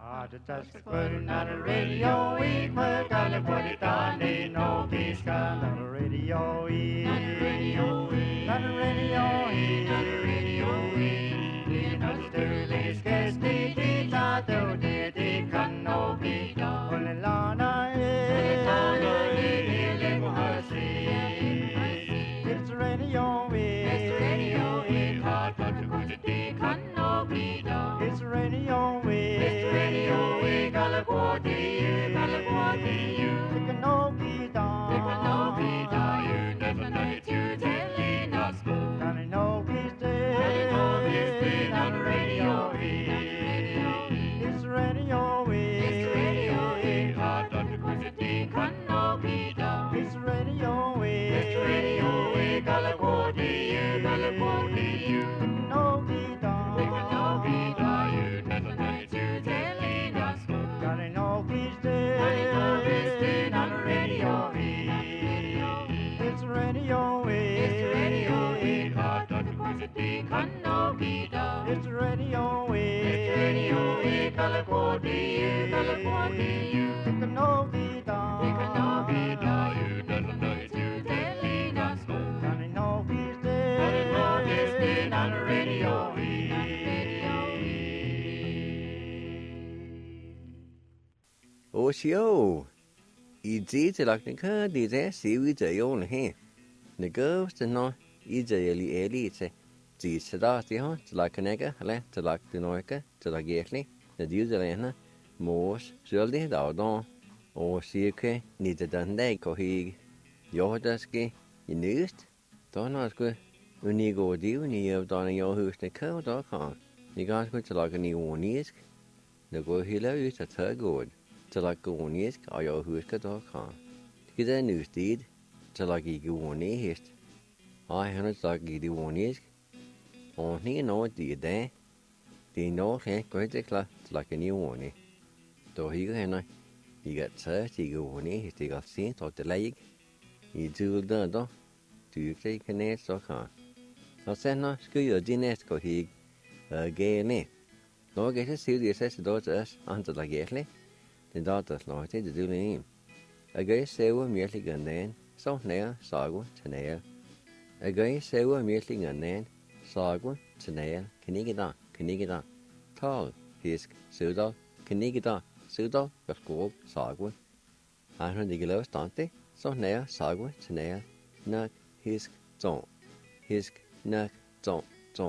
Just putting on the radio, we put gotta put it on the no peace on the radio, on the radio, on the radio, on the radio, you know the Sterling's guest, the tato, the canopi, on the lana, it's the radio, it's the radio, hot to go to the canopi, it's the radio, you never know it, you telling us. Johnny know he's dead. On the radio, it's radio, it's radio, hot on the quantity, canopi down. It's radio, Galaporti, you know he down. You never know it, you telling us. Johnny know he's dead. On the radio, it's radio, hot on the quantity, canopi down. It's radio, Galaporti, you canopi down. You never know it, you telling us. Johnny know he's dead. On the radio, Oshio, easy to like the car, the series they only here. The girls to know easily elite. The Sadati, to like a nigger, to like the Noica, to like Gately, the Duzalena, Morse, Shirley, Dowdon, or Sirke, neither than they cohig. Yordaski, in neust, don't ask good. When you go deal, you have done your house the curve dog on. You got go to like a new one years. The go hilo is a third good. To like go on years, or your house got dog on. Get a news deed, to like you go on years. I had like you do 1 year. Only know the day. They know can't go to class like a new one. Though he can, you got 30 go on years, they got seen to the leg. You do the door. Do you take a net or can? I said no, school your diners go he again. No get a serious as the daughters until like gately. The daughters like to do him. A gay sailor merely gun then, so near, sago, to nail. A gay sailor merely gun then, sago, to nail, can you get on? Tall, hisk, pseudo, can you get on? Pseudo, but gold, sago. I heard the glow stante, so near, sago, to nail, knock, hisk, don't. Hisk, knock, don't.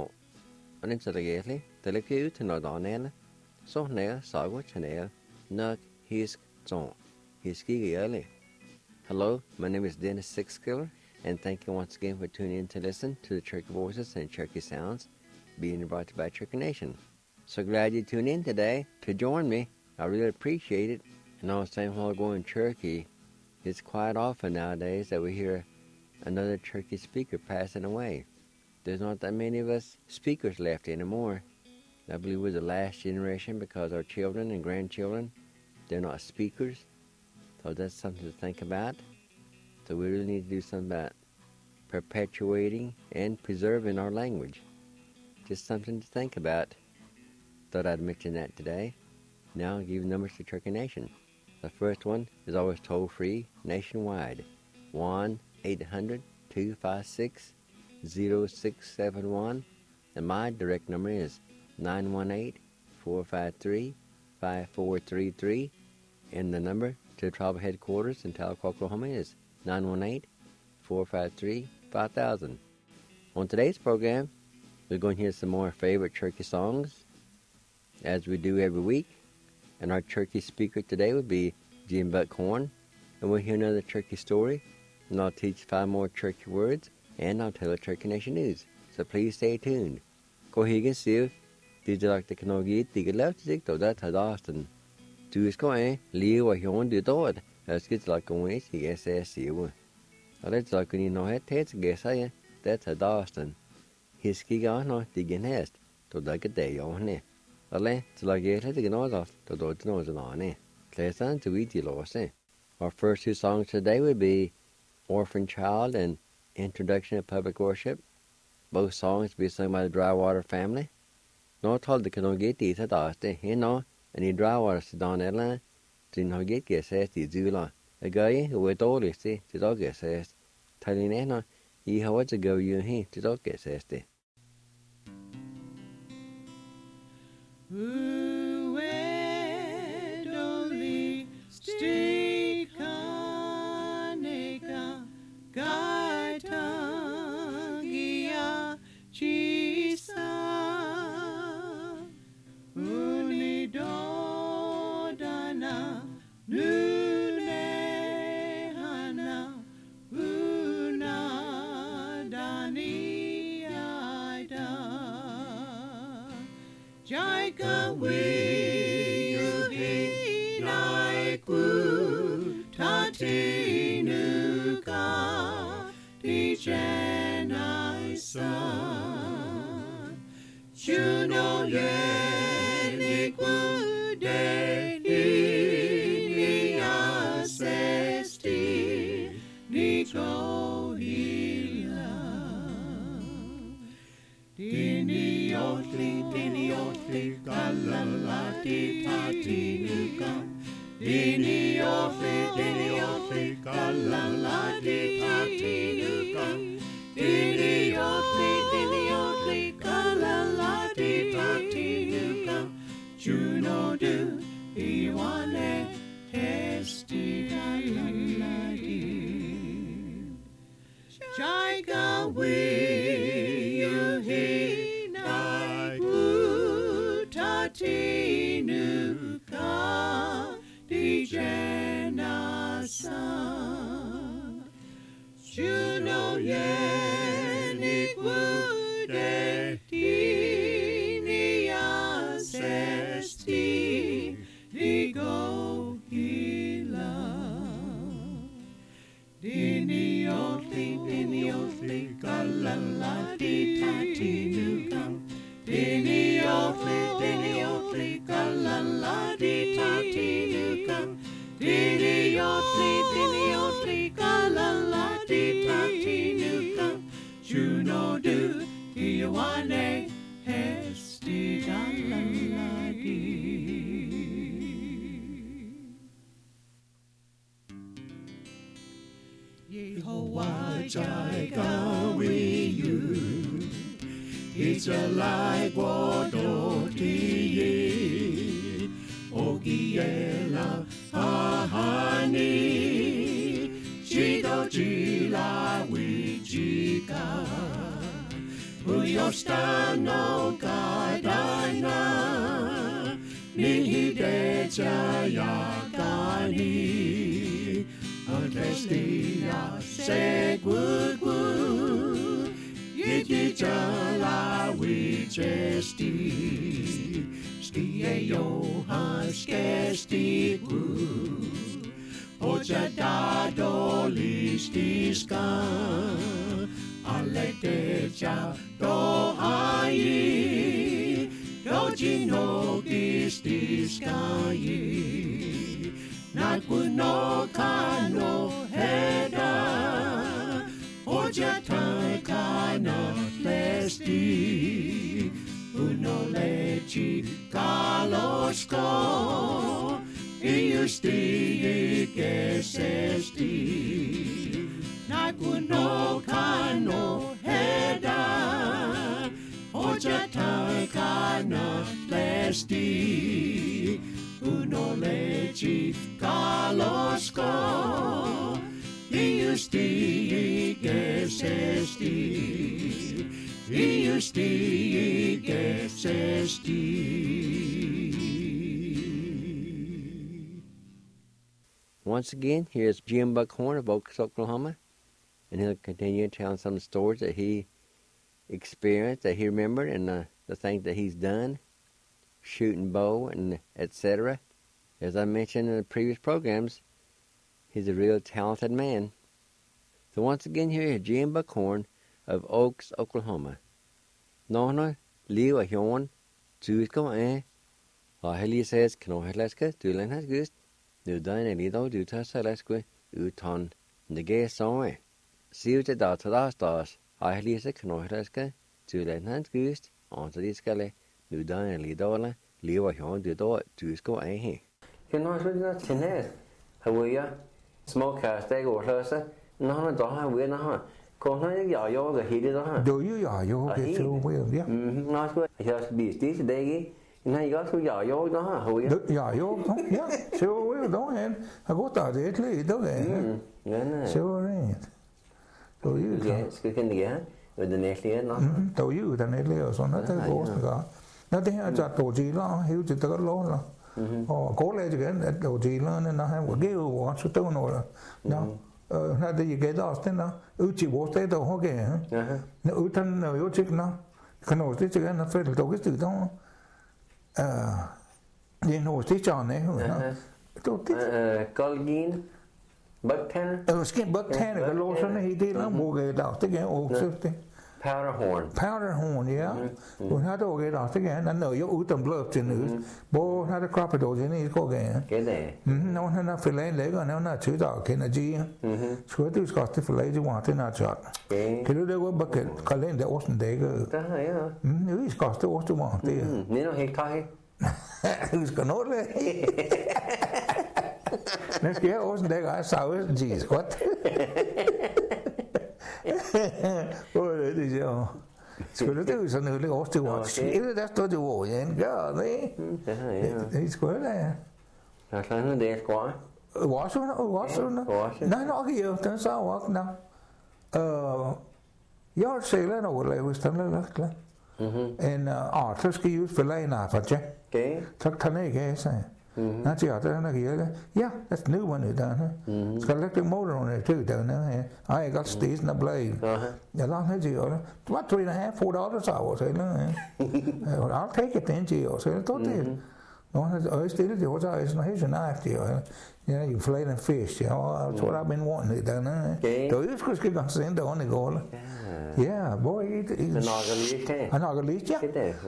And into the gately, the look you to not on end, so near, sago, to nail, knock, hisk, don't. Hiski early. Hello, my name is Dennis Sixkiller, and thank you once again for tuning in to listen to the Cherokee Voices and Cherokee Sounds being brought to you by Cherokee Nation. So glad you tuned in today to join me. I really appreciate it. And I was saying while going Cherokee, it's quite often nowadays that we hear another Cherokee speaker passing away. There's not that many of us speakers left anymore. I believe we're the last generation because our children and grandchildren, they're not speakers. So that's something to think about. So we really need to do something about perpetuating and preserving our language. Just something to think about. Thought I'd mention that today. Now I'll give you numbers to Cherokee Nation. The first one is always toll-free nationwide. 1-800-256-0671. And my direct number is 918-453-5433. And the number to tribal headquarters in Tahlequah, Oklahoma is 918-453-5000. On today's program, we're going to hear some more favorite Cherokee songs, as we do every week. And our Cherokee speaker today would be Jim Buckhorn. And we'll hear another Cherokee story, and I'll teach 5 more Cherokee words, and I'll tell the Cherokee Nation news. So please stay tuned. Go ahead and see if did you like the Kanogi, did you love to take that Austin? Du skal leve og høre det dårligt. Jeg skal til at gå ind i SSU. Og det er at kunne nå et tæt til sig, det er Austin. Her skal jeg også det genhæst, då der kan det jo henne. Og det til at gøre det noget, då der er noget andet. Læseren til vi de låse. Our first 2 songs today would be Orphan Child and Introduction to Public Worship. Both songs be sung by the Drywater family. Nå told det kan nå get det til Austin, and he draw us down Ella, to no get says the Zula. A guy who would always say, the dog says, telling Anna, he how to go you he, the dog says the. Uedoli stikaneka gaitangia chisa unidodana nunehana unadaniada Jaika wiyuhi naiku tatinuka dijenaisa Juno yeniku deniya sesti niko hila Diniotli, galalati tatinuka. Diniotli, galalati tatinuka. Diniotli, galalati tatinuka. Juno du iwane testi galalati. Jaiga wiyuhi Tatinuka dijenasa Juno yenikvude dinia sesti nigo hila Diniotli, galalati tatinuka Diniotli, galalati tatinuka Diniotli, galalati tatinuka Juno du iwane hesti galalati Yehovah Jireh wiyu It's a like Wadoti Ogiela Ahani Chido Jila Wijika Uyostano Kadana Nihide Jayakani Adrestia Segugu Yiti jala wijesti Skie johan skesti ku Oja dado listiska Ale teja dohai Doji no gistiskai Nakuno kano heda Oja takana lesti Uno lechi kalosko Iusti kesesti Nakuno kano heda Oja takana lesti Uno lechi kalosko Iusti gesesti Iusti gesesti Once again, here's Jim Buckhorn of Oaks, Oklahoma, and he'll continue telling some stories that he experienced, that he remembered, and the things that he's done, shooting bow, and etc. As I mentioned in the previous programs, he's a real talented man. So once again, here is Jim Buckhorn of Oaks, Oklahoma. Nå, liv og hjorn, tusker af, og heldig sags, knohætlaske, dylanhas gust, nu døgn lige dog, du tager sig laske, utan, nege såre. Siv til dag til dagsdags, og heldig sags, knohætlaske, dylanhas gust, og så de skal nu døgn lige dog, lever hjørnet det dår, du skal ej her. Kan nå så det til næs. Har vi ja småkast der går så. Nå han der har vi nå. Kom han ikke jeg jo hele der. Do you jo det så well ja. Nå skal jeg spise det til dag. Nej, jeg skal jeg jo der har vi. Ja jo ja. Så well då han. Har godt der det lidt då ja. Ja nej. Så rent. Do you Ja, skal kan det og den næste nå. Do you den lidt og sådan der går så. Nå det her så đồ til la helt til der lå la. Og går lidt igen at đồ til la når han var det jo så der noget. Nå. Når det gik der også den der ud til vores der der okay. Når uden jo til nå. Kan også det til når fælles dog det der. Det er noget det John det. Golgin. Bugtan. Skin bugtan der lå sådan helt det der hvor der det kan også det. Powderhorn, ja. Og har dog et også, det kan han jo uden bløb til nu. Hvor har det kroppet til i går igen. Når han har filet lækker, når han har tyder og kender de. Så det skal også filet til var til nat shot. Kan du det gå bakke kalender årsen dække? Der har jeg. Vi skal også det års du var det. Nej, nu helt klar. Du skal nå det. Men skal jeg årsen dække er sausen cheese godt. Hvor er det så? Skulle det jo sådan noget lidt årstil var. Det der stod det over igen. Gør det. Det skulle det ja. Der er sådan noget skår. Washington. Nej, nok jo. Den så også nå. Jeg selv over lavet sådan lidt klar. En så skal jo spille en aften. Okay. Tak tanne ikke sagde. Nå, det er der gælder. Ja, that's new one der. Skal lægge det motor on it too der. I got station of blade. Jeg lader det jo. What $3.5-4 hours eller. I'll take it then to så det det. Nå, og stille det også er sådan helt nøjagtigt. Ja, you fillet and fish. That's what I've been wanting der. Du skal godt sende det on i går. Ja, boy. Han har lige ja.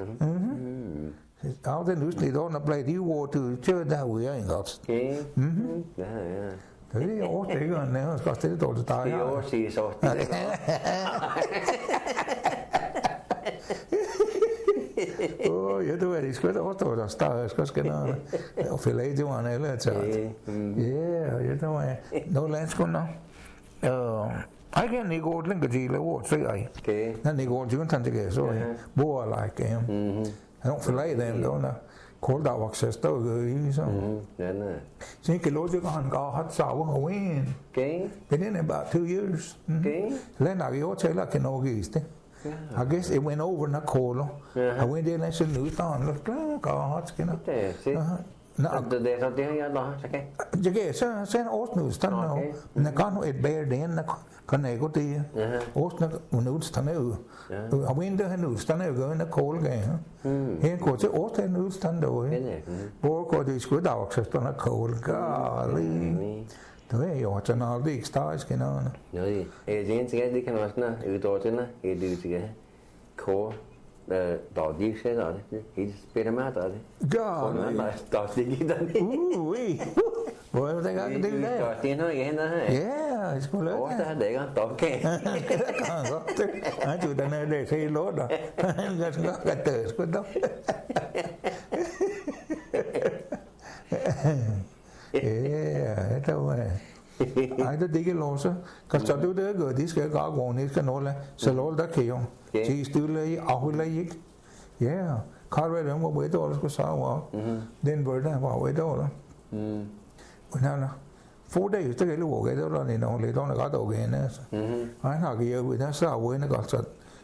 Ja, den udsnit under blev de ord til der ude jeg godt. Ja. Det er også det ikke nærmere skal stille dårligt dig. Det er også så. Ja, du er det sgu også der står skal skænder. Og filet det var en eller til. Ja, det var no landskunder. I can ikke gå den til ord så jeg. Okay. Den ikke går til den til så. Hvor like him. I don't fillet them though. Cold out access though, so. So you can load it on hot sour win. Okay. Been in about 2 years. Okay. Then I go tell I can organize it. I guess it went over in the cola. I went in and said, "New thon, look, hot skin." Nå, det så det jeg der, så kan. Jeg kan så en årsnus stand nu. Men kan nu et bær den kan jeg gå det. Årsnus stand ud. Og vinter han ud stand jo går en kold gang. Her går til årsnus stand der. Hvor går det sgu der også stand der kold. Golly. Det er jo sådan noget ikke statisk noget. Nej, det eneste det kan også når udår til når det til kår. Der de ser der det. Helt spiller med der det. Ja. Der det gik der. Hvor er det gang det der? Det er noget igen der. Ja, jeg skulle lade. Åh, der er det ikke. Okay. Det kan godt. Han tog den her det helt lort der. Han kan godt det sgu da. Ja, det var nej, det ikke låse. Kan så du det gør, de skal gå gå ned skal nåle. Så lål der kan jo. De stille i afholde ikke. Ja, Carver dem var $8 skulle sige var. Den var der var $8. Og han 4 days det gælder hvor det var det nogle lidt under godt okay altså. Han har givet der så var det godt så.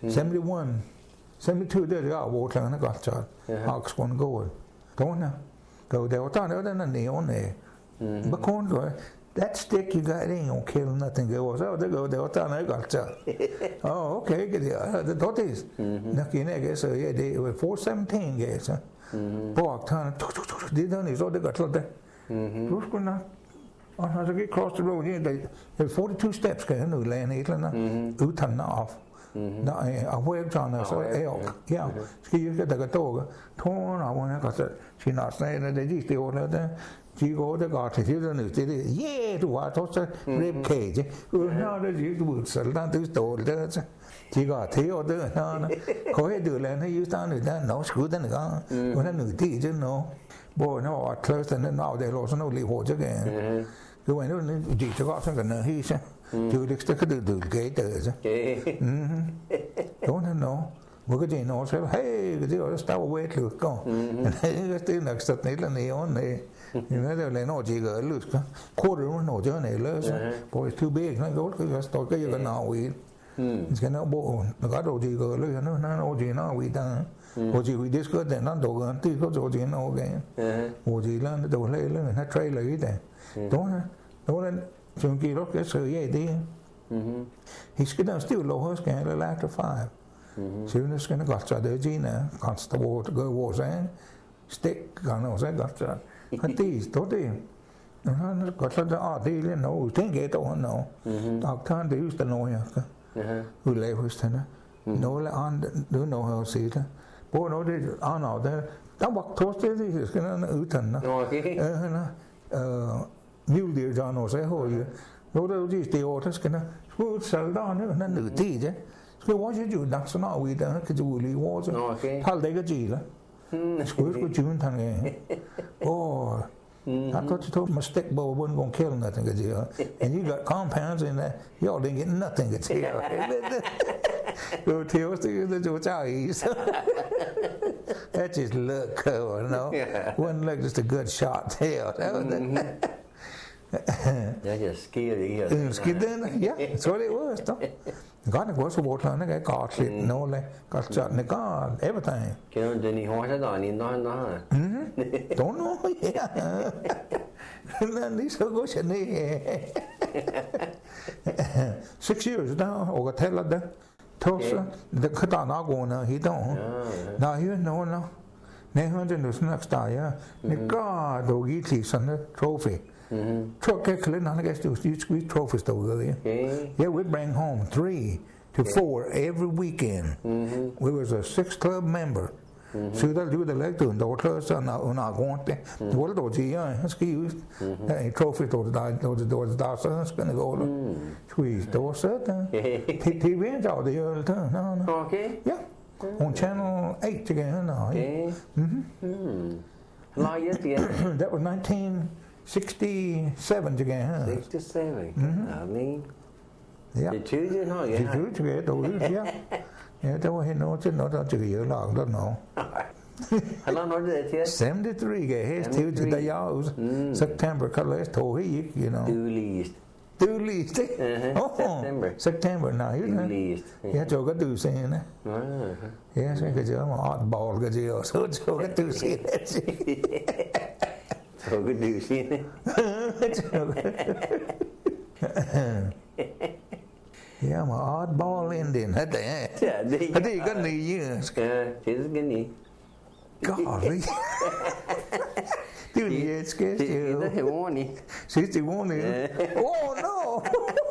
72 der var hvor klangene godt så. Har skulle gå. Dona. Go der var der den neon af. Hvad kunne du? That stick you got ain't gonna kill nothing. Go so they go there was not got so. Oh, okay, get the dotis. Nakina guess yeah, they were 417 guess. Borg turn. Det der så det godt det. Du skulle nok. Og så gik cross the road der 42 steps kan han udlande et eller andet. Uden af. Nej, og hvor jeg tager så ja. Skal jeg der kan tåge. Tårn og hvor jeg kan så sige at det er ordentligt der. De går der godt til det nu. Det ja, du har også rib cage. Nå, det er ikke ud, så der du står der. chỉ có thế ở đó nó có hết được là nó yêu ta người ta nó screw ta nữa còn nó nửa tí chứ nó bố nó ở close nó nào để lo nó li hồ chứ cái cái vậy nó chỉ cho có xong cái nó hi chứ chứ được cái từ cái từ chứ đúng nó bữa cái gì nó sẽ hey cái gì đó tao quên được con cái tên là sật này là này on này nhưng mà đây là nó chỉ gửi được quarter nó cho này lớn boy too big nó có cái store cái gì nào vậy cái nó bộ nó có đồ gì gửi lên nó gì nó vậy ta bộ gì we discuss để nó đồ gần tí có đồ gì nó cái bộ gì là nó đồ lên nó trade lấy đấy đó là chúng kia đó cái sự vậy đi he's gonna still low horse cái là after 5 so nó sẽ got cho đỡ gì nè constable to go was and stick còn nó sẽ got cho cái tí tốt đi nó got cho đó đi lên nó tiếng cái đó nó học thân thì used to know ya we lay was thế nó là on đứa nó hơi xí đó bố nó đi on nào đó tao bọc thuốc thế thì cái nó ứ thần nó nhiều điều cho nó sẽ hồi nó đâu gì tiêu thế cái nó sờ đó nó nửa tí chứ cái quá chứ chủ đặc số nào vậy đó cái chủ lý quá chứ thằng đấy cái gì đó cái chuyện thằng này oh I thought you told mistake but wasn't going to kill nothing cái gì and you got compounds in there y'all didn't get nothing cái gì rồi thiếu thì cái chỗ cháu ý that just look cool no one look just a good shot tail That's just scary. Scary, yeah, that's what it was. God, it was what nó cái cọt liệt nó lên, cọt chọn nó có everything. Cái nó đi hoa thế rồi nhìn nó à. Don't know, yeah. Nên lý số của chuyện này. 6 years đó, ở cái thế là đó. Thôi sao? Cái tao nó còn nó hít đâu. Nào hiểu nó. Nên hơn trên được next day á. Nó có đồ ghi thì sẵn trophy. Cái clip nó cái trophies đâu rồi. Yeah, we bring home 3 to 4 every weekend. We was a 6 club member. So that you the leg to the clubs are not going there. What do you ski trophy to the that's going to go. Squeeze door set. TV out there. Okay. Yeah. On channel 8 again. Okay. How years again? That was 1967 again. 67. I mean. Yeah. The two you know, yeah. The two together, yeah. Yeah, that was no, chứ nó đó chữ yếu lòng đó nó. How long was it? 73 cái hết thiếu từ đây out September color thổ hết you know. Two least. September now, you know. Yeah, cho cái từ xe nè. Yeah, sẽ cái chỗ mà oddball cái gì ở số cho cái từ xe đấy. Cho cái từ xe nè. Yeah, mà oddball Indian hết đấy. Hết đi cái gì như. Thế cái gì? Golly. Dude, yeah, it's good. She's warning. 61 Oh no.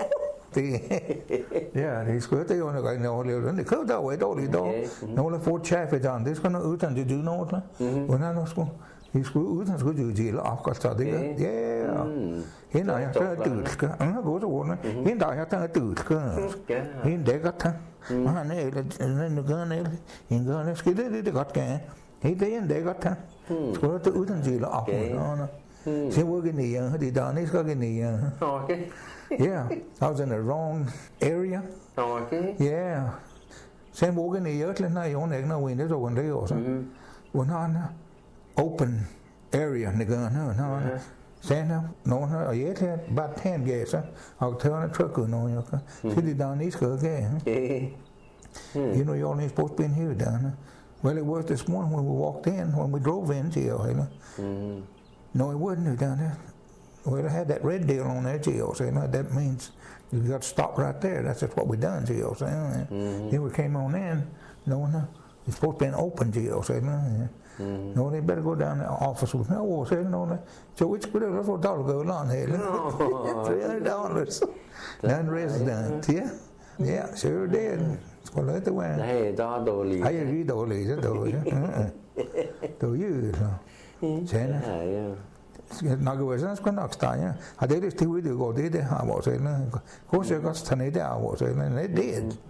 Yeah, he's good. They only got no little. They could that way, don't they? No, the Fort Chaffee down. This kind of utan did you know it? When I was going, he's good. Utan good. You deal off got that. Yeah. He now has to do it. Go to one. He now has to do it. He they got that. Man, the gun. He gun. Let's get it. They got can. He they got that. Có tự thân gì là off nó. Xem có cái này thì đó nó có cái này. Okay. Yeah, I was in the wrong area. Okay. Yeah. Xem bố cái này ớt lên này ông này nó quên đấy rồi còn đấy rồi. Còn nó open area này gần nó. Xem nó ở dưới thế bát thêm ghê sao? Học theo nó truck của nó nhá. Thế thì đó ní cửa cái. You know you only supposed to be in here down. Well, it was this morning when we walked in, when we drove in, Gio. No, it wasn't down there. Well, it had that red deal on there, Gio. So that means you got to stop right there. That's just what we done, Gio. So then we came on in. No, it's supposed to be an open, Gio. So no, they better go down to the office with me. Oh, so no, so which good that's what dollar go on here. $300. Non-resident, yeah. Yeah, sure did. Có lấy tới quen. Đây đó đồ lì. Hay ghi đồ lì đó đồ chứ. Đồ dữ rồi. Thế nè. Nói cái vậy nó nó style nhá. À đấy thì video có đấy để họ bảo sẽ là có sẽ có thành đấy họ bảo sẽ là nó did.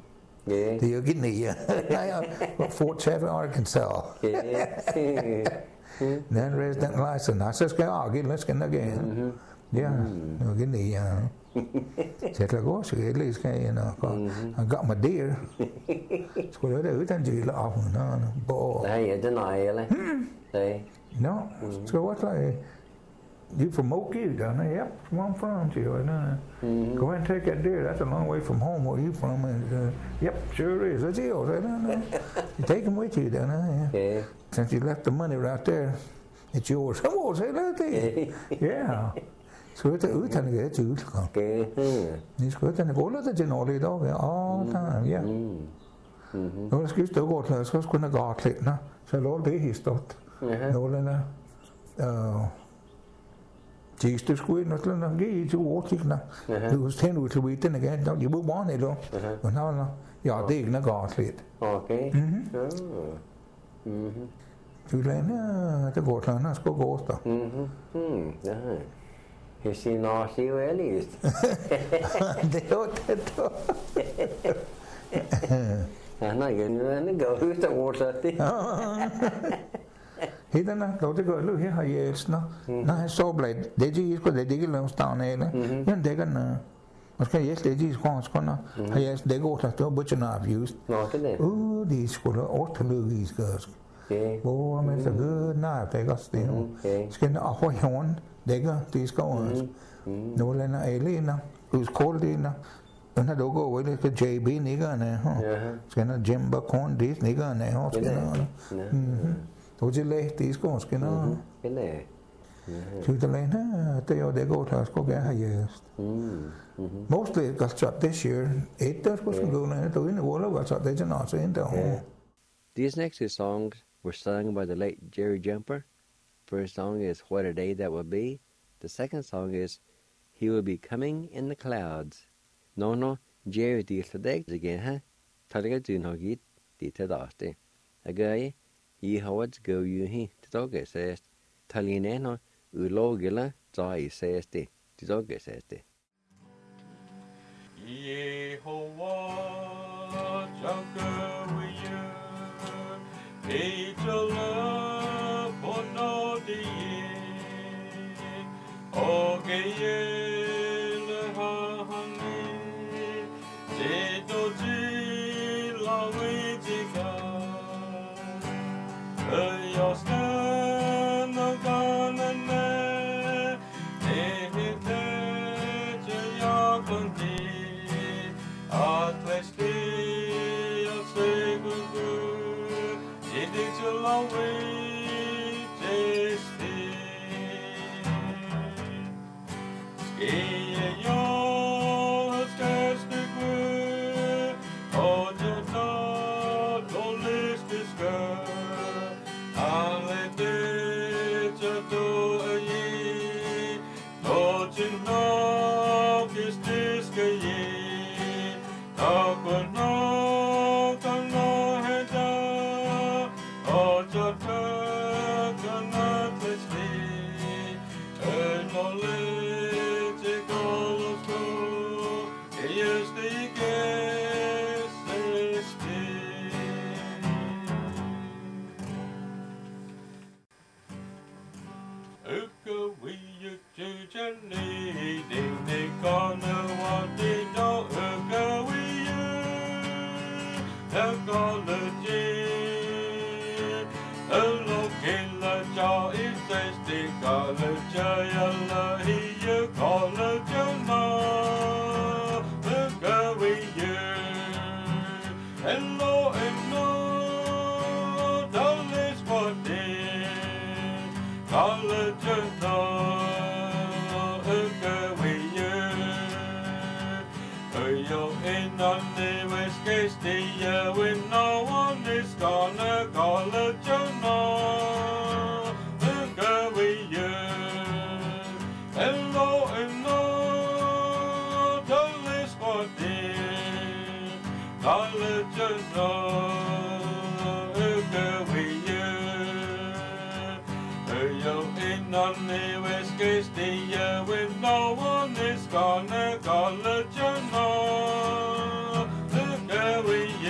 Yeah. Thì ở cái nỉ Fort Chaffin, Arkansas. Yeah. Then resident license. I says, let's get again. Yeah, cái nỉ sẽ là có sự lý cái I got my deer. Có lẽ ở trên gì là nó bộ. Đây ở trên này là. Đây. No, so what's like? You from Oakview down there? Yep, where I'm from. She goes, go ahead and take that deer. That's a long way from home. Where you from? And, yep, sure is. That's it. No. You take him with you down there. Yeah. Since you left the money right there, it's yours. Come on, say that thing. Yeah. So it's a thành cái chữ con. Okay. Ni skulle ta gå lite till norr idag. Ja, ja. Då ska jag stå gott där så skulle gå lite, na. Så låt det histot. Då läna Chỉ skulle nó là cái chú ổ chiếc nè, rồi thêm rồi thì bị tên này cái, chỉ bước bó này luôn, rồi nó giờ thì nó gọt liệt. Okay. Chú lên nó cái gọt là nó có gọt đó. He seen all she really is. Nó gần nó gỡ cái water tí. Thì đó nó cái gọi là hay yes nó so blade để chỉ có để cái lòng staan này nhưng để cái nó cái yes để chỉ có nó hay yes để go to the butcher I've used. Nó cái này. These school orthodox guys. Oh, I mean, it's a good knife. They got skin off a horn. They got these guys. No, they're not alien now. Who's called in now? And I don't go away like a JB nigga in there, huh? Skin a Jim Buckhorn, these nigga in there, huh? Skin on. Told you late, these guys, skin on. Cái này. To the lane, they go to us, go get highest. Mostly it got shot this year. 8 does was going to in the wall, got shot, they're not saying that. These next two songs were sung by the late Jerry Jumper. First song is What a Day That Will Be. The second song is He Will Be Coming in the Clouds. No, Jerry deals the deck again, huh? Taliga do no git, dita dasti. A guy, ye howards go you he, the dog says, Talineno, ulogilla, joy says the dog says the. Yehovah, Jacob, Ejala bonodi ogeyele hahani jedoji lawijiga ayosna naganane ehite jayakundi atlesti asegugu away tasty. Skier jag störste gud, och jag tar dålistiska. Alle det jag då är ge, och jag nagistiska ge. Tack och nog kan nog heta. When no one is gonna call a journal, look away you. Hello, hello, don't listen for this. Call a journal, look away you. You're in on the West Coast, when no one is gonna call a journal. We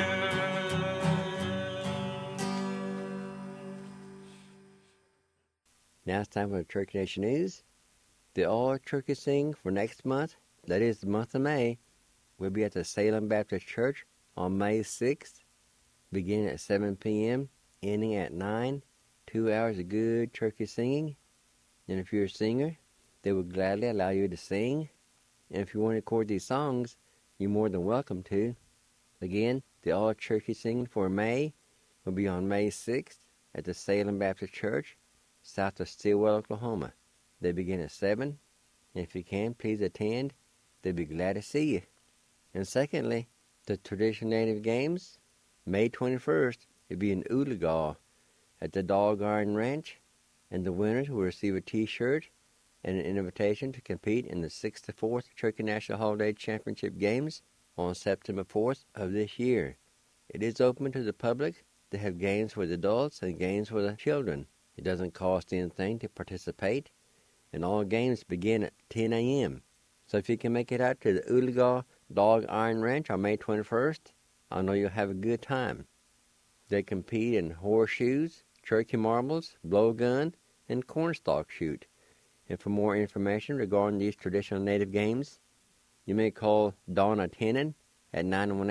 Now it's time for the Turkey Nation News. The All Turkey Sing for next month, that is the month of May, will be at the Salem Baptist Church on May 6th, beginning at 7 p.m., ending at 9. 2 hours of good turkey singing. And if you're a singer, they will gladly allow you to sing. And if you want to record these songs, you're more than welcome to. Again, the All Turkey Singing for May will be on May 6th at the Salem Baptist Church, south of Stillwell, Oklahoma. They begin at 7. And if you can, please attend. They'll be glad to see you. And secondly, the Traditional Native Games, May 21st, will be in Oologah at the Dog Iron Ranch, and the winners will receive a T-shirt and an invitation to compete in the 64th Turkey National Holiday Championship Games on September 4th of this year. It is open to the public. They have games for the adults and games for the children. It doesn't cost anything to participate, and all games begin at 10 a.m. So if you can make it out to the Oologah Dog Iron Ranch on May 21st, I know you'll have a good time. They compete in horseshoes, turkey marbles, blowgun, and cornstalk shoot. And for more information regarding these traditional native games, you may call Donna Tennant at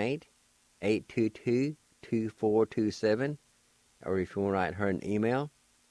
918-822-2427, or if you want to write her an email,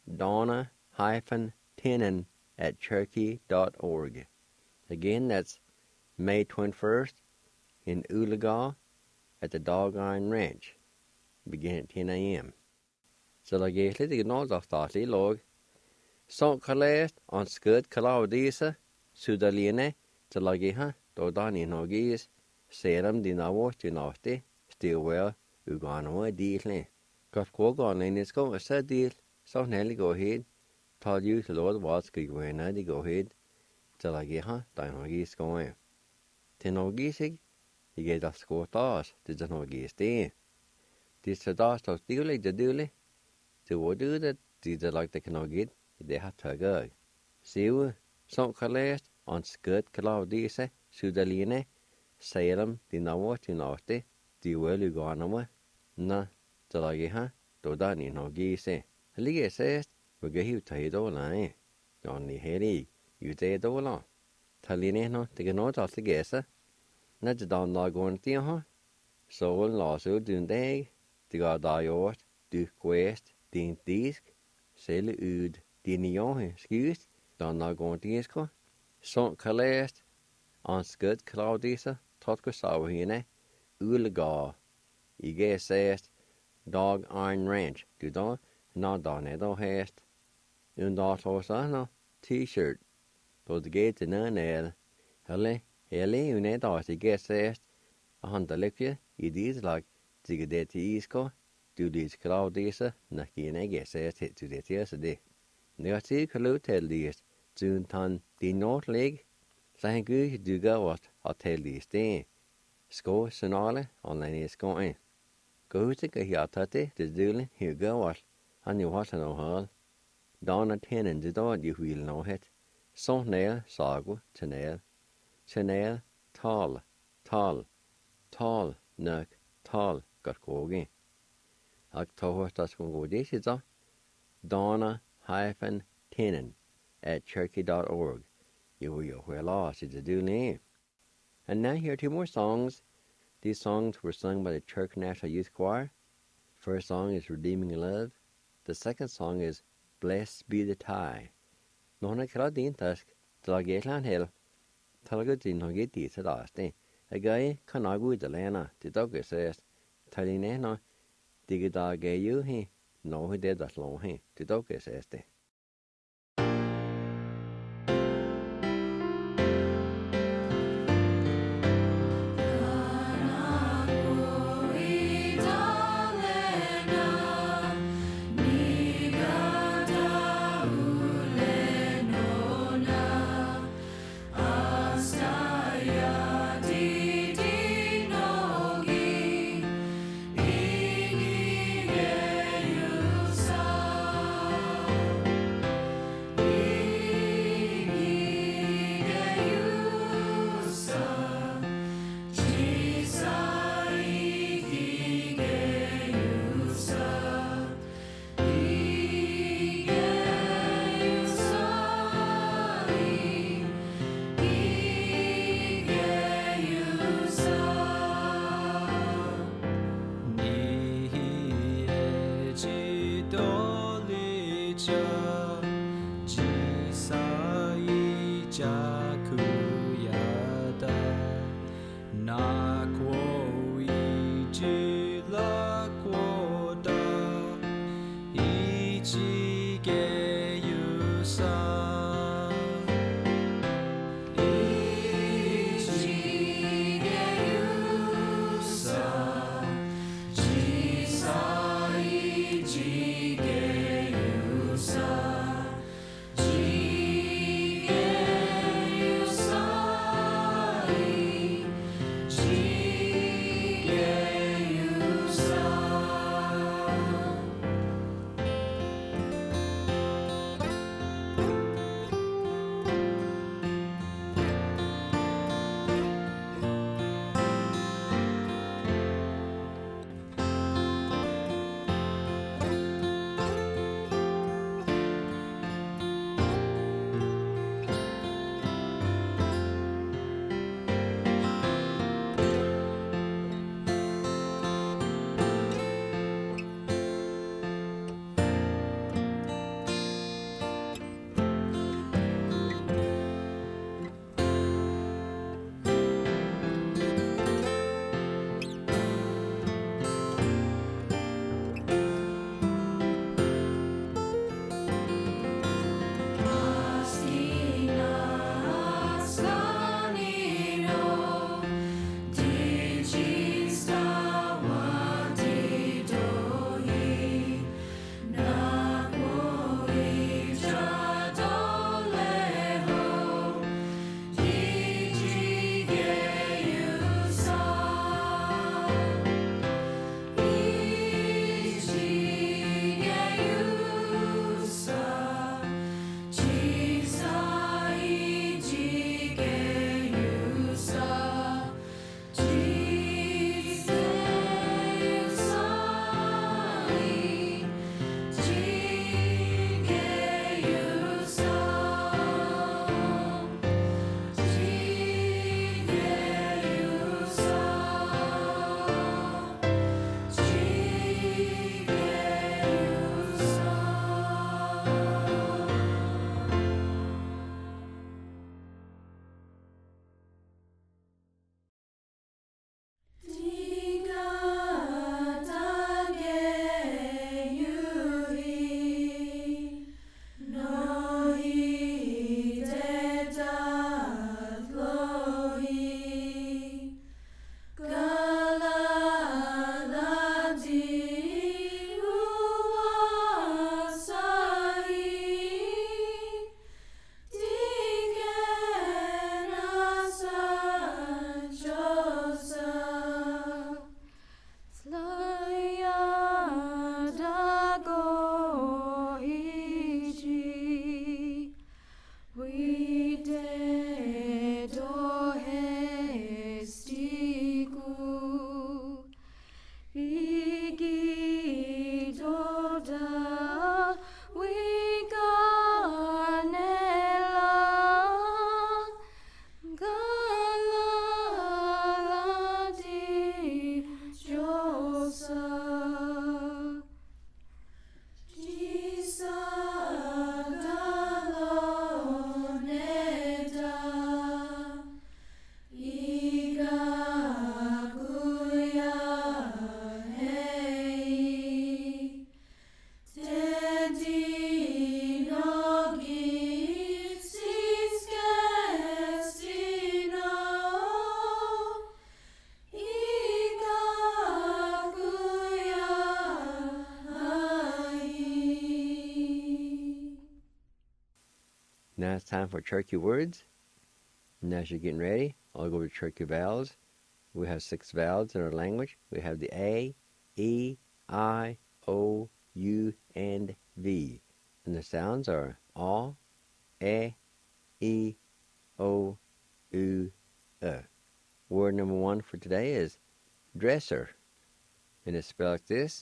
donna-tennant@cherokee.org. Again, that's May 21st in Oologah at the Dog Iron Ranch, beginning at 10 a.m. Så la jeg litt gnål av statlig låg. Sånn kalest an skudd kalaudise, sudaline, så la jeg ha, da dan i nogis, serum dinavo tinati, Stillwell, uganoa dilne. Got kågan in is go a sad deal, so nelly go ahead. Told you to Lord what skal you win, I go ahead. Så la jeg ha, da nogis going. Til nogisig, jeg get a score toss, til the nogis day. This the toss to stille the dule. To what do that, these are like the cannot get, they have to go. See you, some kalest on skirt Claudise, Sudaline, Salem, Dinamo, Tinati, the well you go on. Na, the lageha, do that in no gise. Lige says, we get you to do line. Only heri, you say do long. Taline no, they can not also guess. Not the down log on the huh? So lawsuit doing day, the god diort, do quest. Din disk, sælge ud, din jonge skist, der når går disko, sån kalest, an skød Claudisa, totko sav hende, Oologah, ikke sæst, Dog Iron Ranch, du da, nå da nedo hæst, da slåsa nå, t-shirt, då det gæt til nønæl, hele unæda ikke sæst, og han der lykke, i dislag, til det til isko, du dis Claudisa, nakine gesset til det yesterday. Når til kalutellist, tun tan din nordlig, så han gud du gavat at tellist det. Sko sonale online skoen. Gå til gahiatate det dule her gavat. Han jo har no hal. Donna Tennant det da de vil no het. Så nær sago tenel. Tenel tal nok tal got kogi. October going go this is Donna-Tennant@cherokee.org. You will where lost is the do name. And now here are two more songs. These songs were sung by the Cherokee National Youth Choir. First song is Redeeming Love. The second song is Blessed Be the Tie. Nona Kradin Tusk, Talagetlan Hill, Talagutin Hogiti to last day. A guy Kanagu the Lana, the dog says, Talinena. Digga da gayu he, no he did that long he, the dog says they. 着小さい弱やだ那过一直了过的一起给有上一起给有上小さい一给有上 Now it's time for Cherokee words. And as you're getting ready, I'll go over Cherokee vowels. We have 6 vowels in our language. We have the A, E, I, O, U, and V. And the sounds are A, E, O, U, Word number 1 for today is dresser. And it's spelled like this: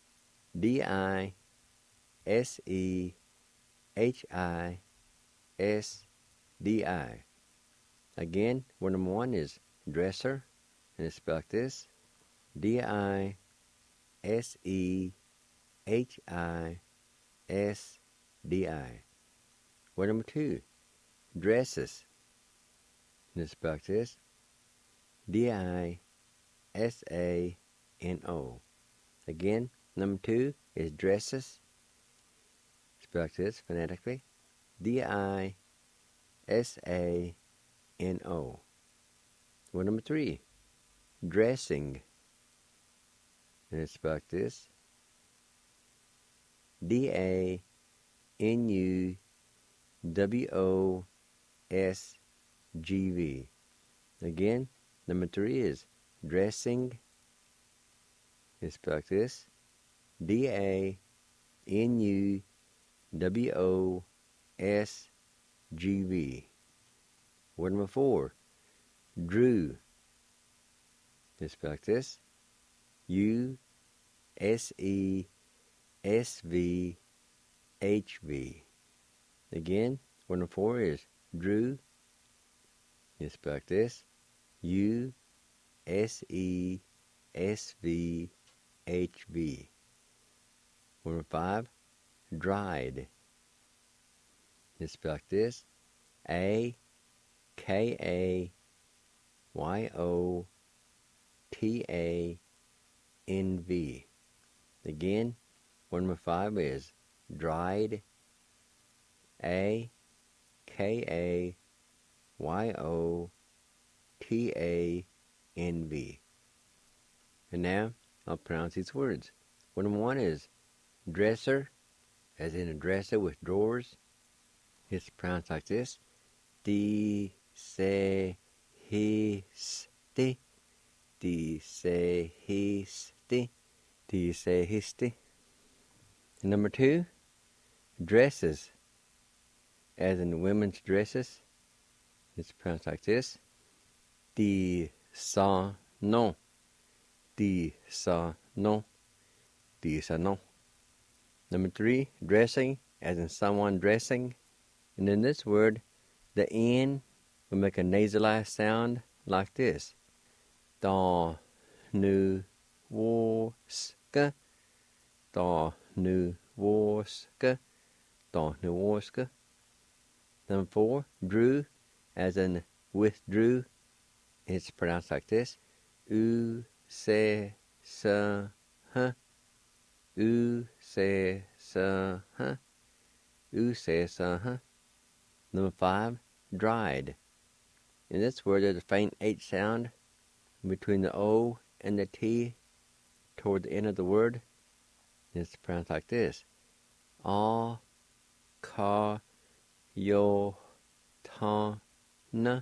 D-I-S-E-H-I-S-D-I. Again, word number 1 is dresser, and it's spelled like this: D-I-S-E-H-I-S-D-I. D-I. Word number 2, dresses. Let's spell this. D-I-S-A-N-O. Again, number 2 is dresses. Spell this phonetically. D-I-S-A-N-O. Word number 3, dressing. And it's spelled this. D-A-N-U-W-O-S-G-V. Again, number 3 is dressing. It's spelled this. D-A-N-U-W-O-S-G-V. Word number 4, drew. It's spelled this. U-S-E-S-V-H-V. Again, word number 4 is drew. It's spelled this. U-S-E-S-V-H-V. Word number 5, dried. It's spelled this. A-K-A-Y-O-T-A-N-V. Again, word number 5 is dried. A-K-A-Y-O-T-A-N-V. And now, I'll pronounce these words. Word number 1 is dresser, as in a dresser with drawers. It's pronounced like this. D-se-his-ti. D-se-his-ti. D-se-his-ti. And number 2, dresses, as in women's dresses. It's pronounced like this. Di-sa-no. Di-sa-no. Di-sa-no. Number 3, dressing, as in someone dressing. And in this word, the N will make a nasalized sound like this. Da-nu-wo-ska. Da-nu-wo-ska. Da-nu-wo-ska. Number 4, drew, as in withdrew. It's pronounced like this. U-se-sa-ha. U-se-sa-ha. U-se-sa-ha. Number 5, dried. In this word, there's a faint H sound between the O and the T toward the end of the word. It's pronounced like this. A-ka-yo-ta-na.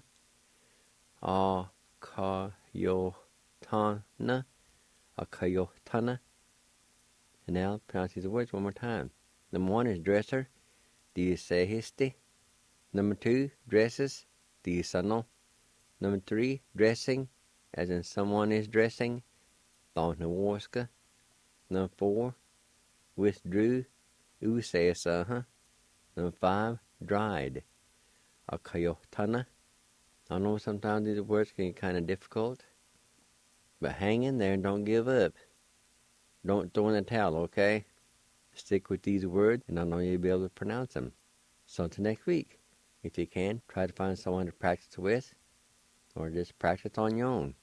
A-ka-yo-ta-na. A-ka-yo-ta-na. And now, pronounce these words one more time. Number 1 is dresser. Di-se-his-ti. Number 2, dresses. Di-sa-no. Number 3, dressing, as in someone is dressing. Da-nu-wo-ska. Number 4, withdrew. U-se-sa-ha. Number 5, dried. A-ka-yo-ta-na. I know sometimes these words can get kind of difficult, but hang in there and don't give up. Don't throw in the towel, okay? Stick with these words, and I know you'll be able to pronounce them. So until next week, if you can, try to find someone to practice with, or just practice on your own.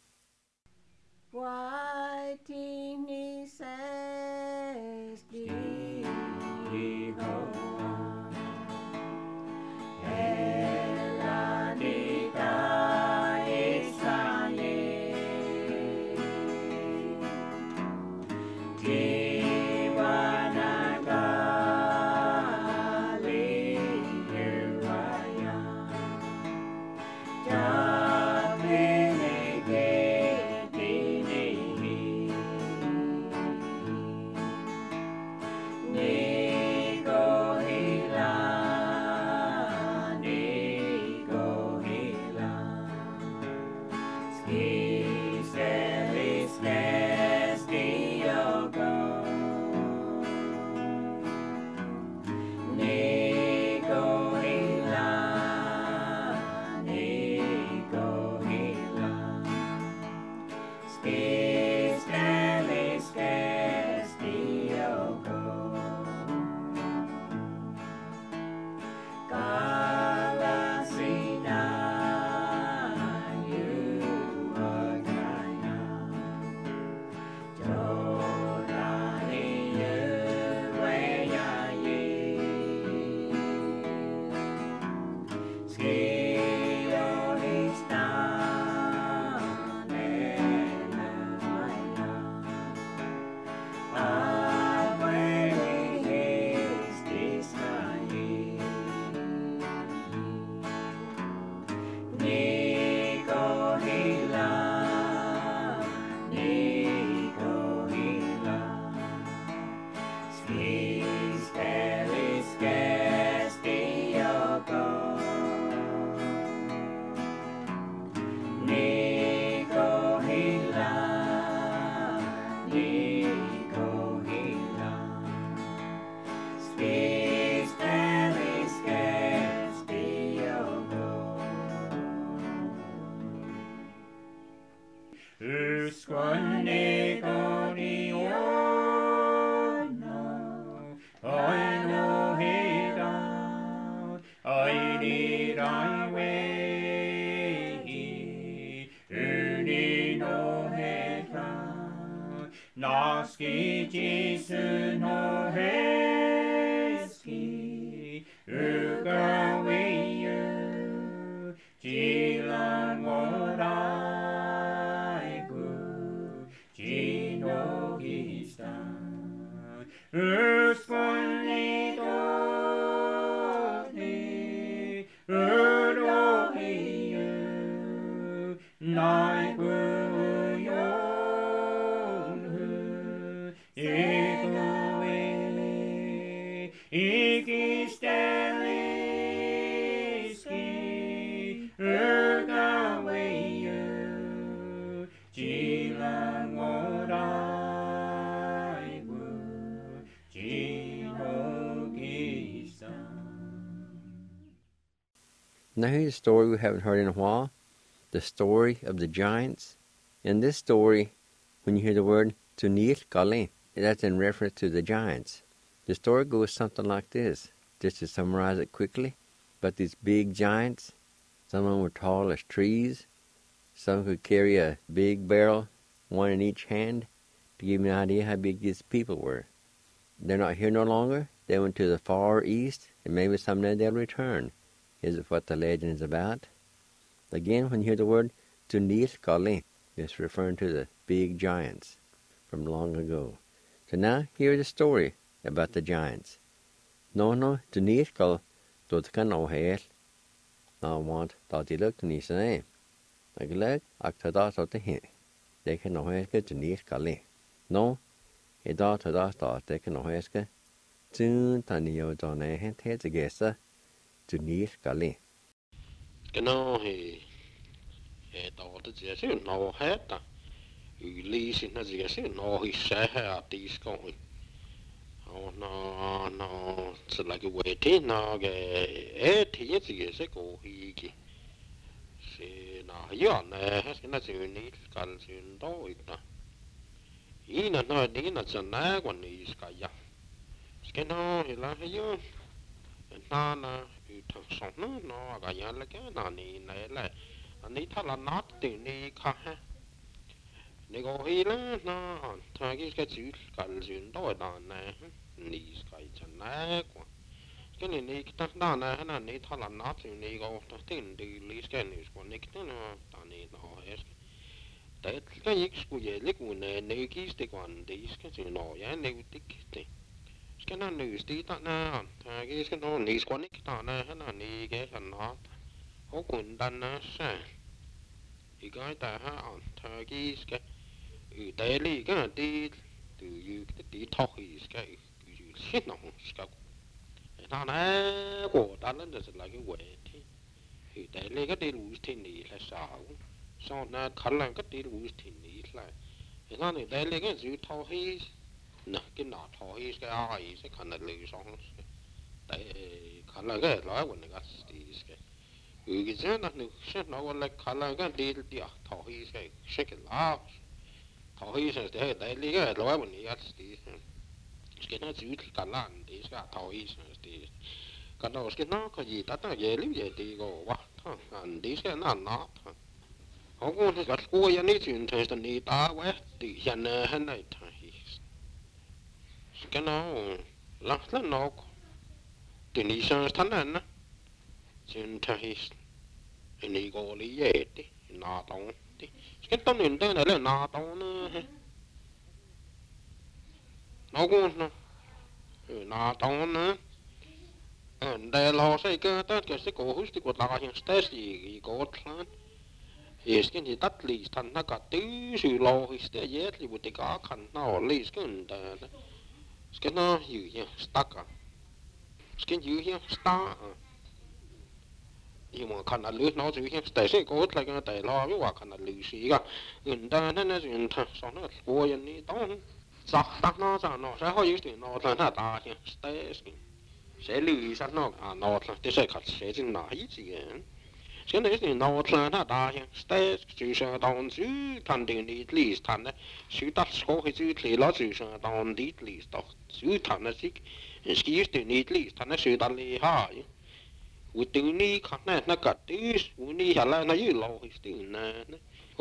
Whitey says, Go ski Jesu no heski uga wiyu jila morai gu jino gista usponi doni udo hiyu nai gu Now here's a story we haven't heard in a while, the story of the giants. In this story, when you hear the word Tunir Kale, that's in reference to the giants. The story goes something like this, just to summarize it quickly. But these big giants, some of them were tall as trees, some could carry a big barrel, one in each hand, to give you an idea how big these people were. They're not here no longer. They went to the far east, and maybe someday they'll return. Is what the legend is about. Again, when you hear the word Tunir Kale, it's referring to the big giants from long ago. So now, here's a story about the giants. No, Tunir Kale, Dodka no hair. I want that you look to me say. I look, I thought out the hint. They can no hair to Tunir Kale. No, he thought they can no hair. Soon, Tanio don't hint heads against Tunir Kale. Cái nó thì đó là gì chứ nó hết à, lý sinh là gì chứ nó thì sẽ là tí coi, nó sẽ là cái vấn đề nó cái thì gì sẽ có gì cái, sẽ nó hiểu này hết cái nó chỉ ní cái chuyện đó ít à, ý là nó đi là chân này còn ní cái nó thì là hiểu, nó thằng sống nó cái nhà là cái này là anh ấy thà là nát từ này khác ha, này có gì là nó thằng cái chữ cái chuyện đó là này này cái chân này quá, cái này cái thằng này này thà là nát từ này có tiền từ lý cái này còn này cái nó này nó hết, tại cái gì cũng vậy lấy cái này cái còn đấy cái chuyện nó vậy này cái cái nó nữ tí ta na cái nó nữ quan niệm ta na nó nữ cái thằng nó có quyền đàn na sao thì cái ta ha cái đại lý cái tí từ cái tí thọ thì cái chết nó cái ta na của ta nó là cái quệ thì đại lý cái tí lùi thì nỉ là sao sau na khăn là cái tí lùi thì nỉ là thì nó này đại lý cái chữ thọ thì nè cái nọ thôi cái ai sẽ khăn là lười xong tại khăn là cái nói của người ta thì cái gì nó sẽ nói là khăn là cái đi đi thôi sẽ cái lá thôi sẽ để tại lý cái nói của người ta thì cái nó chịu khăn là thì sẽ thôi thì cái đó cái nó cái gì ta nó dễ lắm dễ thì có quá anh đi sẽ nó họ cũng cái cô ấy này chuyện thời gian này ta quá thì hiện nay cái nó lắc lắc nó từ ní sang thắn anh á chuyện thấy ní có lý gì đi nà tông đi cái tông này tên là nà tông nữa nó cũng nà tông nữa đây là sẽ cái tất cả sẽ có hút thì có ta hiện stress gì có thằng yes cái gì tắt lì thằng nó cả tứ sự lo thì sẽ dễ thì một cái khăn nó lì cái cái nó giữ nhá stuck à cái giữ nhá stuck nhưng mà khăn là lưỡi nó giữ nhá tại sao có lại cái tại lo cái quả khăn là lưỡi xí cả người ta nó chuyện thằng sao nó qua vậy đi tao sạc tắt nó sẽ hơi yếu thì nó là ta nhá stress sẽ lưỡi sao nó nó thì sẽ khát sẽ chừng nào ít gì cái này thì nó là ta nhá stress chỉ là đòn chứ thằng tiền đi lì thằng đấy sự tắt số cái chữ thì nó chỉ là đòn đi lì đó chứ thằng nó chỉ cái tiền đi lì thằng nó sự tắt lì ha u từ ni khát này nó cả từ u ni hả là nó như lâu cái tiền này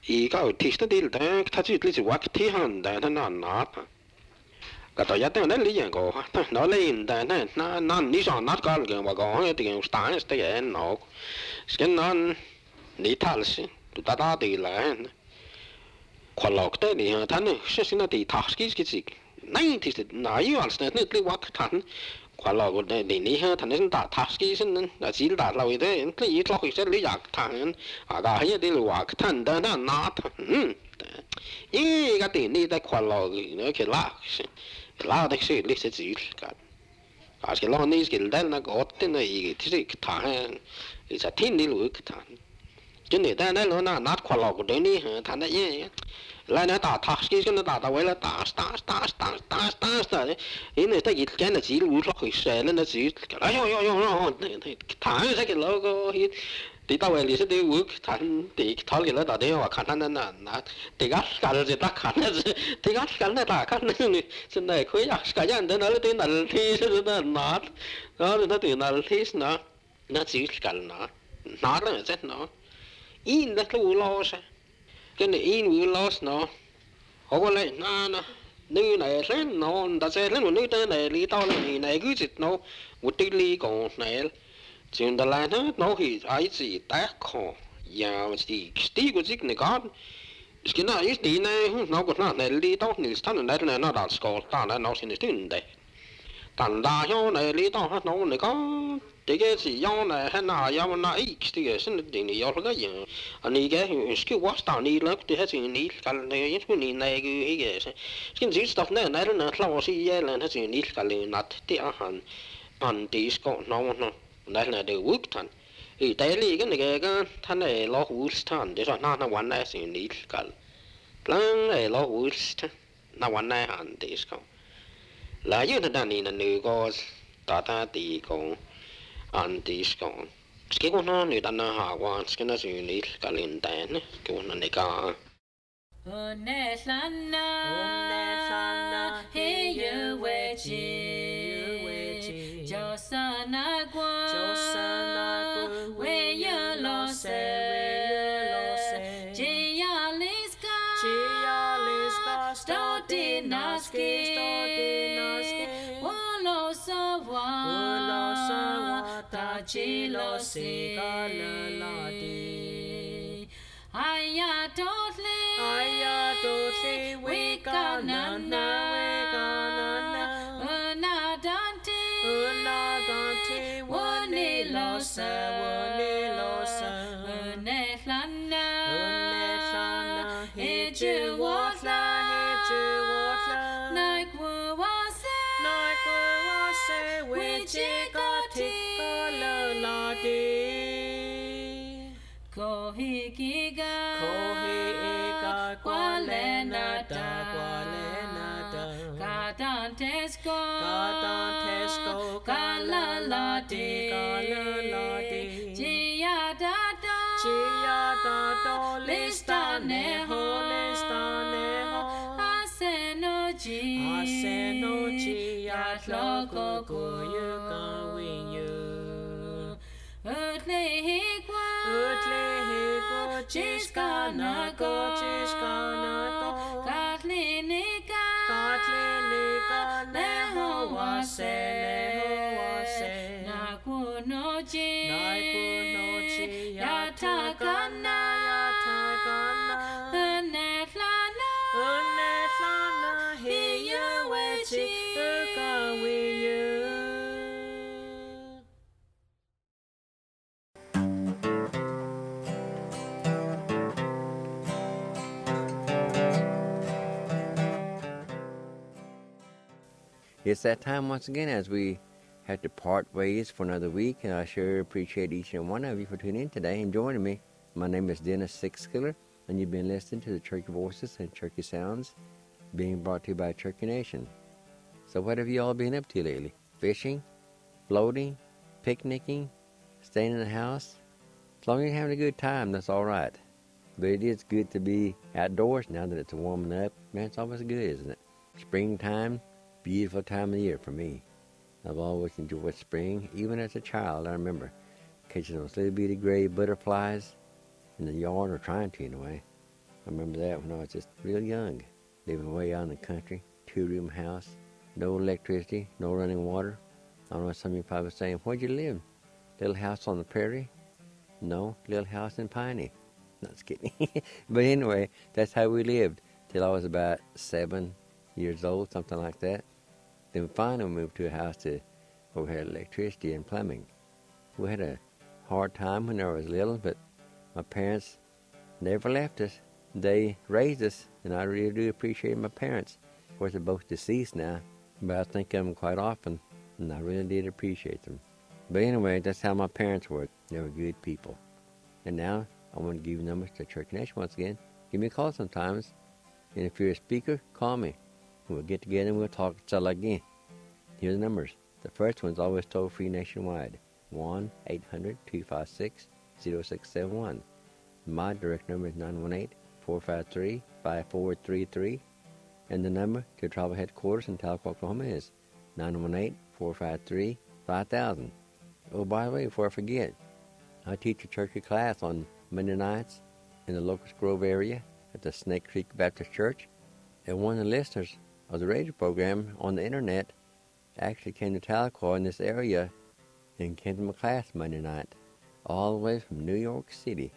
I có thích nó đi là ta chỉ lý what thì hắn đã nó nát cái đó nhất là lý giải của nó lên đã nó lý do nát cái cái mà có thì cái style cái nó cái nó lý thal sĩ tụi ta đi là khoa học đấy thì hắn sẽ xin nó đi task cái gì này thì nói như là nó lý what hắn khoa học đấy thì ní hắn nó đã task cái gì là chỉ đã lâu đấy cái ý lo cái lý giải hắn cái gì đi what hắn đã nó nát cái thì ní tại khoa học nó cái là đấy sự lý sự gì cả cái lo ní cái đấy nó có tên này thì cái thằng cái sẽ thiên đi lối cái thằng cho nên ta nói nó nát khoa học đấy ní thằng đấy nhé lại nó ta task cái nó ta vậy là ta đấy ý này ta cái là chỉ lối lo cái xe nó chỉ cái yo thằng sẽ cái logo thì tao về thì đi work thằng thì thằng cái đó đấy mà khán nó thì cái gì ta khán thì cái ta khán này xin này khối cái gì đó nó thì nó thì nó nó thì nó thì nó chỉ cái nó là rất nó in đó lu loss cái này in lu loss nó họ có lại nó như này rất nó đã sẽ rất một nơi đây này lý tao là này cứ dịch nó một tí lý còn này chuyện đó là nó thì ai chỉ tác khó và chỉ tí của dịch này có cái nào ít tí này nó cũng là này lý tao này thằng này nó đã score ta nó xin được đây thằng đa số này lý tao nó này có cái gì do này hay nào do nó ít thì cái sinh định này do cái gì anh ấy cái watch tao đi lớp thì hết gì ní cái này cái này này cái gì stuff này này nó lâu xí là hết gì ní cái này nát thì anh đi score nó này là đều work thằng thì tại vì cái này cái thằng này lo work thằng để cho nóวันnày gì ní cái lần này lo work nóวันnày anh đi score là như thế này là người có ta thì còn anh đi score cái con nó người ta nó hạ quan cái nó gì ní cái liên tên cái con này cả One sana, hey you wechi, Josana gua, where you lost Gia liska, stoti naski, Wolo sawa, tachi lo si galaladi. Aya totally, we got none, Unadante, one loss, Unetlana, hit you water, like was it, which it got it, Kohikiga, Qualenata, Cadantesco, Galalati, Giadato, Listaneho, Asenoji, Yatloco, Goyuka, Winyu, Earthly Chiscanaco, Catlinica, Neho wase, Nakunochi, Yatakana, Unetlana, Hiya wechi, Ukawiyu. It's that time once again as we have to part ways for another week, and I sure appreciate each and one of you for tuning in today and joining me. My name is Dennis Sixskiller, and you've been listening to the Turkey Voices and Turkey Sounds being brought to you by Turkey Nation. So what have you all been up to lately? Fishing? Floating? Picnicking? Staying in the house? As long as you're having a good time, that's all right. But it is good to be outdoors now that it's warming up. Man, it's always good, isn't it? Springtime. Beautiful time of the year for me. I've always enjoyed spring. Even as a child, I remember catching those little bitty gray butterflies in the yard, or trying to anyway. I remember that when I was just real young, living way out in the country, 2-room house, no electricity, no running water. I don't know, some of you probably saying, where'd you live? Little house on the prairie? No, little house in Piney. Not just kidding. But anyway, that's how we lived till I was about 7 years old, something like that. Then finally we moved to a house where we had electricity and plumbing. We had a hard time when I was little, but my parents never left us. They raised us, and I really do appreciate my parents. Of course, they're both deceased now, but I think of them quite often, and I really did appreciate them. But anyway, that's how my parents were. They were good people. And now, I want to give you numbers to Church Nation once again. Give me a call sometimes, and if you're a speaker, call me. We'll get together and we'll talk each other again. Here are the numbers. The first one's always toll-free nationwide, 1-800-256-0671. My direct number is 918-453-5433. And the number to Travel Headquarters in Tahlequah, Oklahoma is 918-453-5000. Oh, by the way, before I forget, I teach a church class on Monday nights in the Locust Grove area at the Snake Creek Baptist Church. And one of the listeners of the radio program on the internet actually came to Tahlequah in this area and came to my class Monday night, all the way from New York City.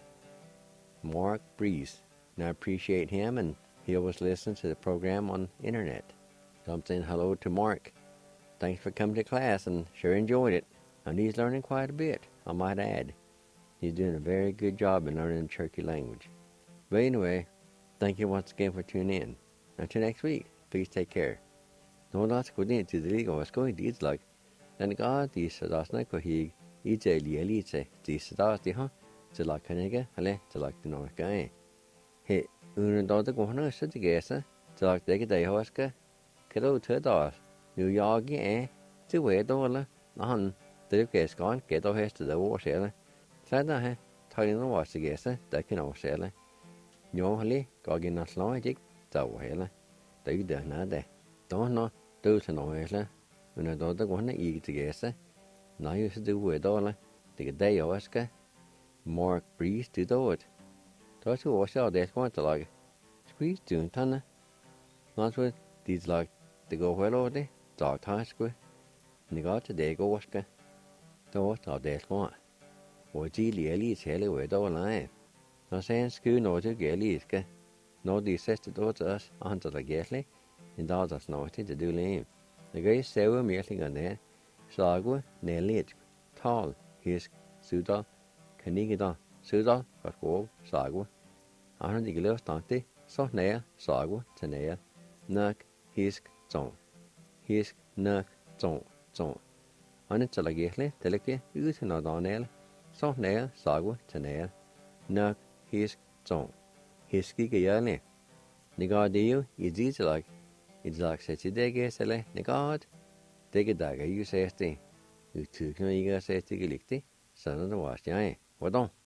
Mark Breeze. And I appreciate him, and he always listens to the program on the internet. So I'm saying hello to Mark. Thanks for coming to class, and sure enjoyed it. And he's learning quite a bit, I might add. He's doing a very good job in learning the Cherokee language. But anyway, thank you once again for tuning in. Until next week, please take care. No lots go in to the league or going to like. And God, these does not go here. It's a lielite. These does the huh? To like Canega, ale, to like the North Guy. Hey, daughter go on a city guess, to like the day hoska. Kiddo to doors. New York, to where dollar. On the guess gone, get over to the war sailor. Said I, telling the was the guess, that can all sailor. No, Holly, gogging us logic, so well. They do not there. Don't know, do to know it. When I daughter go on to eat the guess, now you should do with dollar. The day hoska. Mark Breeze to do it. Those who watch out there want to like Breeze doing ton. Not with these like to go well over there, dog task with. And you got to day go wash. Those out there want. Or Gilly Ellie tell with all life. No saying school no to get leave. No desist to us until the gately, and does us nothing to do lame. The great sewer meeting on there. Sagua, Nelly, tall, his Suda. Canigida, Suda, Fatgo, Sagua. I don't think you Dante, so near, Sagua, Tanea, Nuck, Hisk, Zone. Hisk, Nuck, Zone. On it till I get le, Teleke, you to not on el, so near, Sagua, Tanea, Nuck, Hisk, Zone. Hiski Gayane. Nigadio, it's like such a degesele, Nigard. Degedaga, you say, you took no eager say, Tiglicti, son of the wash, what don't?